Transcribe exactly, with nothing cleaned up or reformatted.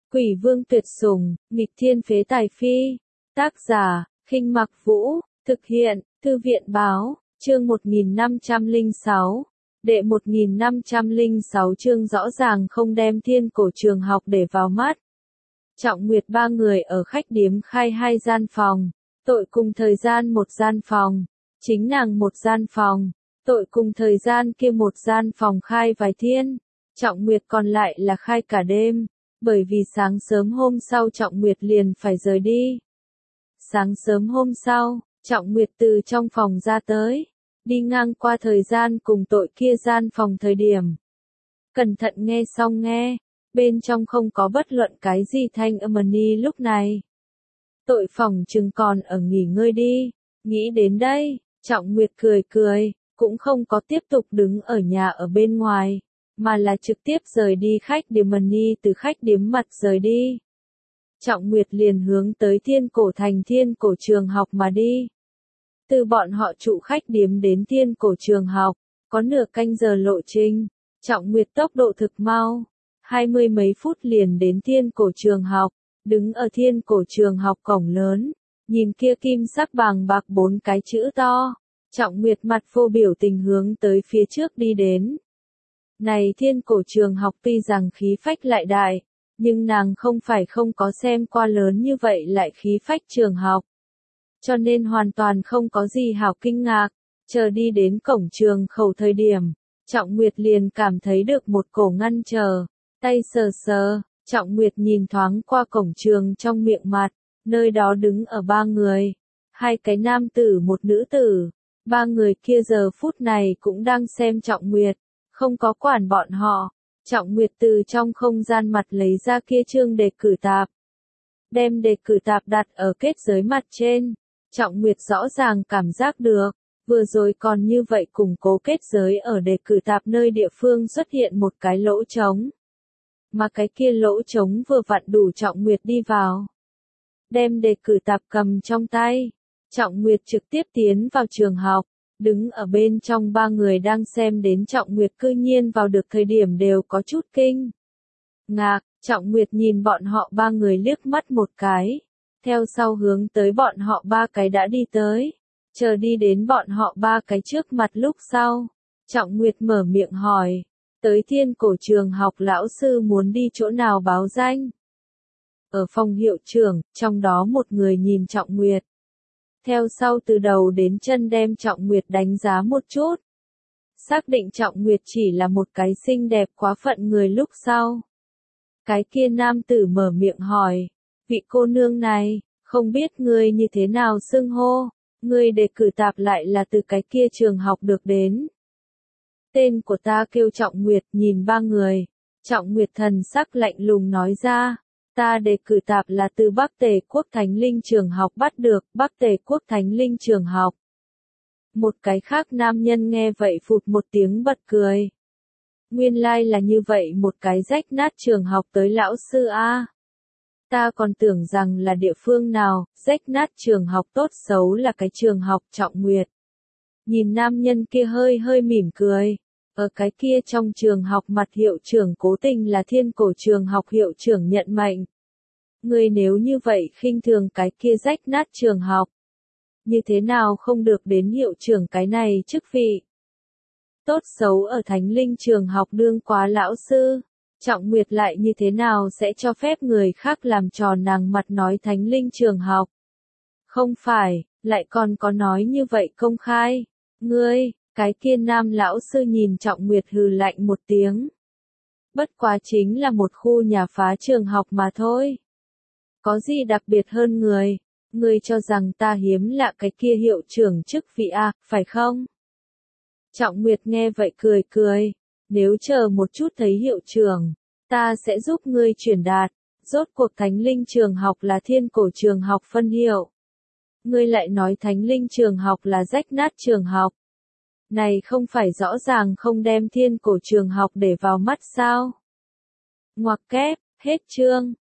Quỷ vương tuyệt sủng, nghịch thiên phế tài phi. Tác giả, Khinh Mặc Vũ, thực hiện, Thư viện báo, chương một nghìn năm trăm lẻ sáu. Đệ một nghìn năm trăm lẻ sáu chương rõ ràng không đem Thiên Cổ Trường Học để vào mắt. Trọng Nguyệt ba người ở khách điếm khai hai gian phòng, tội cùng thời gian một gian phòng, chính nàng một gian phòng, tội cùng thời gian kia một gian phòng khai vài thiên, Trọng Nguyệt còn lại là khai cả đêm, bởi vì sáng sớm hôm sau Trọng Nguyệt liền phải rời đi. Sáng sớm hôm sau, Trọng Nguyệt từ trong phòng ra tới, đi ngang qua thời gian cùng tội kia gian phòng thời điểm. Cẩn thận nghe xong nghe, bên trong không có bất luận cái gì thanh âm ni lúc này. Tội phòng chừng còn ở nghỉ ngơi đi, nghĩ đến đây, Trọng Nguyệt cười cười, cũng không có tiếp tục đứng ở nhà ở bên ngoài, mà là trực tiếp rời đi khách điếm ni từ khách điếm mặt rời đi. Trọng Nguyệt liền hướng tới Thiên Cổ Thành Thiên Cổ Trường Học mà đi. Từ bọn họ trụ khách điếm đến Thiên Cổ Trường Học, có nửa canh giờ lộ trình, Trọng Nguyệt tốc độ thực mau, hai mươi mấy phút liền đến Thiên Cổ Trường Học, đứng ở Thiên Cổ Trường Học cổng lớn, nhìn kia kim sắc bàng bạc bốn cái chữ to, Trọng Nguyệt mặt vô biểu tình hướng tới phía trước đi đến. Này Thiên Cổ Trường Học tuy rằng khí phách lại đại, nhưng nàng không phải không có xem qua lớn như vậy lại khí phách trường học. Cho nên hoàn toàn không có gì hảo kinh ngạc, chờ đi đến cổng trường khẩu thời điểm, Trọng Nguyệt liền cảm thấy được một cổ ngăn trở, tay sờ sờ, Trọng Nguyệt nhìn thoáng qua cổng trường trong miệng mặt, nơi đó đứng ở ba người, hai cái nam tử một nữ tử, ba người kia giờ phút này cũng đang xem Trọng Nguyệt, không có quản bọn họ. Trọng Nguyệt từ trong không gian mặt lấy ra kia chương đề cử tạp. Đem đề cử tạp đặt ở kết giới mặt trên. Trọng Nguyệt rõ ràng cảm giác được, vừa rồi còn như vậy củng cố kết giới ở đề cử tạp nơi địa phương xuất hiện một cái lỗ trống. Mà cái kia lỗ trống vừa vặn đủ Trọng Nguyệt đi vào. Đem đề cử tạp cầm trong tay. Trọng Nguyệt trực tiếp tiến vào trường học. Đứng ở bên trong ba người đang xem đến Trọng Nguyệt cư nhiên vào được thời điểm đều có chút kinh ngạc, Trọng Nguyệt nhìn bọn họ ba người liếc mắt một cái, theo sau hướng tới bọn họ ba cái đã đi tới, chờ đi đến bọn họ ba cái trước mặt lúc sau, Trọng Nguyệt mở miệng hỏi, tới Thiên Cổ Trường Học lão sư muốn đi chỗ nào báo danh? Ở phòng hiệu trưởng, trong đó một người nhìn Trọng Nguyệt. Theo sau từ đầu đến chân đem Trọng Nguyệt đánh giá một chút. Xác định Trọng Nguyệt chỉ là một cái xinh đẹp quá phận người lúc sau. Cái kia nam tử mở miệng hỏi, vị cô nương này, không biết ngươi như thế nào xưng hô, ngươi đề cử tạp lại là từ cái kia trường học được đến. Tên của ta kêu Trọng Nguyệt, nhìn ba người, Trọng Nguyệt thần sắc lạnh lùng nói ra. Ta đề cử tạp là từ Bắc Tề Quốc Thánh Linh Trường Học bắt được, Bắc Tề Quốc Thánh Linh Trường Học. Một cái khác nam nhân nghe vậy phụt một tiếng bật cười. Nguyên lai like là như vậy một cái rách nát trường học tới lão sư A. Ta còn tưởng rằng là địa phương nào, rách nát trường học tốt xấu là cái trường học Trọng Nguyệt. Nhìn nam nhân kia hơi hơi mỉm cười. Ở cái kia trong trường học mặt hiệu trưởng cố tình là Thiên Cổ Trường Học hiệu trưởng nhận mệnh. Ngươi nếu như vậy khinh thường cái kia rách nát trường học. Như thế nào không được đến hiệu trưởng cái này chức vị. Tốt xấu ở Thánh Linh Trường Học đương quá lão sư. Trọng Nguyệt lại như thế nào sẽ cho phép người khác làm trò nàng mặt nói Thánh Linh Trường Học. Không phải, lại còn có nói như vậy công khai. Ngươi. Cái kia nam lão sư nhìn Trọng Nguyệt hừ lạnh một tiếng. Bất quá chính là một khu nhà phá trường học mà thôi. Có gì đặc biệt hơn người, ngươi cho rằng ta hiếm lạ cái kia hiệu trưởng chức vị à, phải không? Trọng Nguyệt nghe vậy cười cười, nếu chờ một chút thấy hiệu trưởng, ta sẽ giúp ngươi truyền đạt, rốt cuộc Thánh Linh Trường Học là Thiên Cổ Trường Học phân hiệu. Ngươi lại nói Thánh Linh Trường Học là rách nát trường học. Này không phải rõ ràng không đem Thiên Cổ Trường Học để vào mắt sao? Ngoặc kép, hết chương.